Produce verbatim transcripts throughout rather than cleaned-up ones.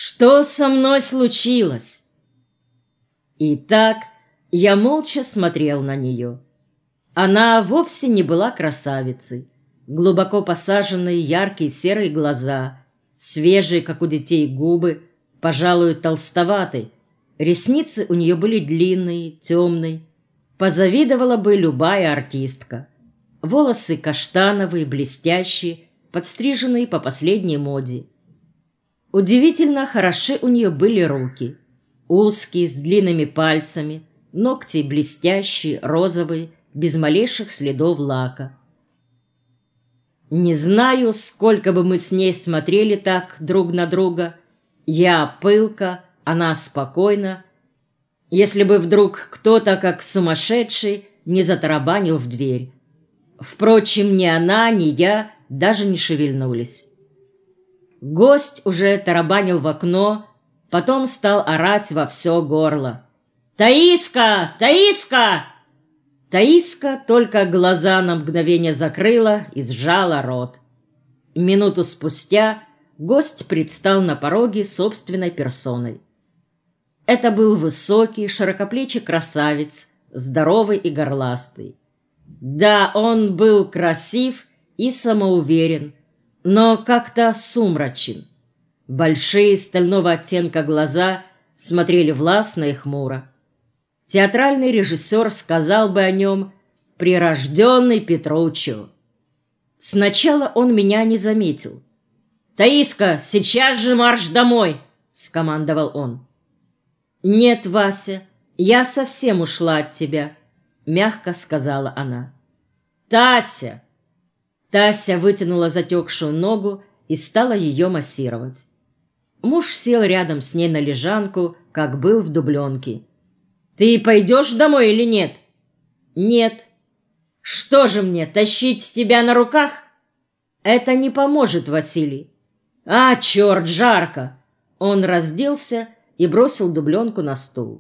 Что со мной случилось? Итак, я молча смотрел на нее. Она вовсе не была красавицей. Глубоко посаженные яркие серые глаза, свежие, как у детей, губы, пожалуй, толстоваты. Ресницы у нее были длинные, темные. Позавидовала бы любая артистка. Волосы каштановые, блестящие, подстриженные по последней моде. Удивительно хороши у нее были руки. Узкие, с длинными пальцами, ногти блестящие, розовые, без малейших следов лака. Не знаю, сколько бы мы с ней смотрели так друг на друга. Я пылко, она спокойна. Если бы вдруг кто-то, как сумасшедший, не затарабанил в дверь. Впрочем, ни она, ни я даже не шевельнулись. Гость уже тарабанил в окно, потом стал орать во все горло. «Таиска! Таиска!» Таиска только глаза на мгновение закрыла и сжала рот. Минуту спустя гость предстал на пороге собственной персоной. Это был высокий, широкоплечий красавец, здоровый и горластый. Да, он был красив и самоуверен, но как-то сумрачен. Большие стального оттенка глаза смотрели властно и хмуро. Театральный режиссер сказал бы о нем «прирожденный Петруччо». Сначала он меня не заметил. «Таиска, сейчас же марш домой!» — скомандовал он. «Нет, Вася, я совсем ушла от тебя», — мягко сказала она. «Тася!» Тася вытянула затекшую ногу и стала ее массировать. Муж сел рядом с ней на лежанку, как был в дубленке. «Ты пойдешь домой или нет?» «Нет». «Что же мне, тащить тебя на руках?» «Это не поможет, Василий». «А, черт, жарко!» Он разделся и бросил дубленку на стул.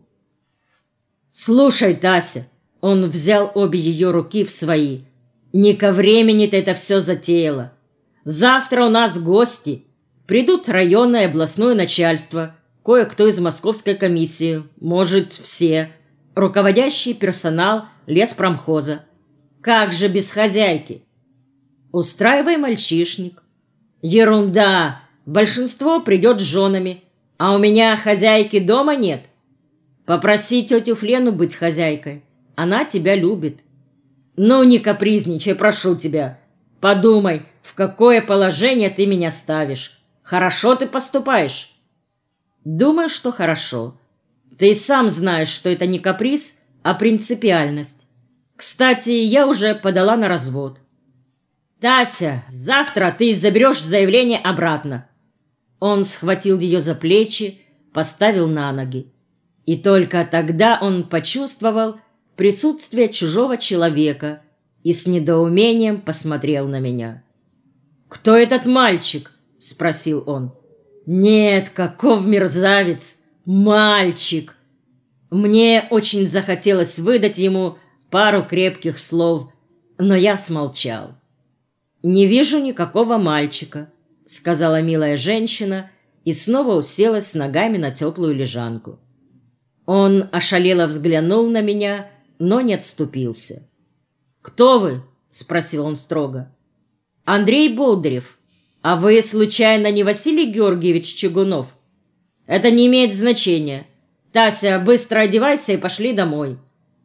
«Слушай, Тася!» Он взял обе ее руки в свои. «Не ко времени ты это все затеяла. Завтра у нас гости. Придут районное и областное начальство, кое-кто из московской комиссии, может, все, руководящий персонал леспромхоза. Как же без хозяйки? Устраивай мальчишник». «Ерунда! Большинство придет с женами, а у меня хозяйки дома нет. Попроси тетю Флену быть хозяйкой, она тебя любит». «Ну, не капризничай, прошу тебя. Подумай, в какое положение ты меня ставишь. Хорошо ты поступаешь?» «Думаю, что хорошо. Ты сам знаешь, что это не каприз, а принципиальность. Кстати, я уже подала на развод». «Тася, завтра ты заберешь заявление обратно». Он схватил ее за плечи, поставил на ноги. И только тогда он почувствовал присутствие чужого человека и с недоумением посмотрел на меня. «Кто этот мальчик?» — спросил он. «Нет, каков мерзавец! Мальчик!» Мне очень захотелось выдать ему пару крепких слов, но я смолчал. «Не вижу никакого мальчика», — сказала милая женщина и снова уселась с ногами на теплую лежанку. Он ошалело взглянул на меня, но не отступился. «Кто вы?» — спросил он строго. «Андрей Болдырев. А вы, случайно, не Василий Георгиевич Чугунов?» «Это не имеет значения. Тася, быстро одевайся и пошли домой».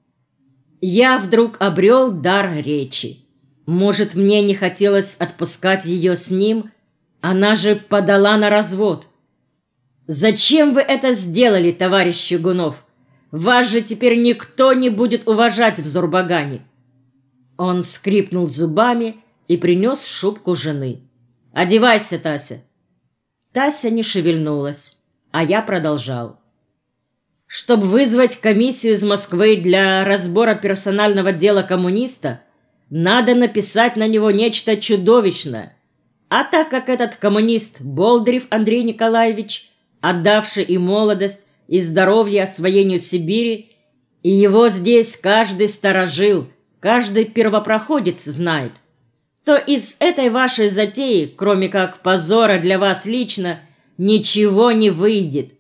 Я вдруг обрел дар речи. Может, мне не хотелось отпускать ее с ним? Она же подала на развод. «Зачем вы это сделали, товарищ Чугунов? Вас же теперь никто не будет уважать в Зурбагане». Он скрипнул зубами и принес шубку жены. «Одевайся, Тася». Тася не шевельнулась, а я продолжал. «Чтобы вызвать комиссию из Москвы для разбора персонального дела коммуниста, надо написать на него нечто чудовищное. А так как этот коммунист Болдырев Андрей Николаевич, отдавший и молодость, и здоровье освоению Сибири, и его здесь каждый старожил, каждый первопроходец знает, то из этой вашей затеи, кроме как позора для вас лично, ничего не выйдет.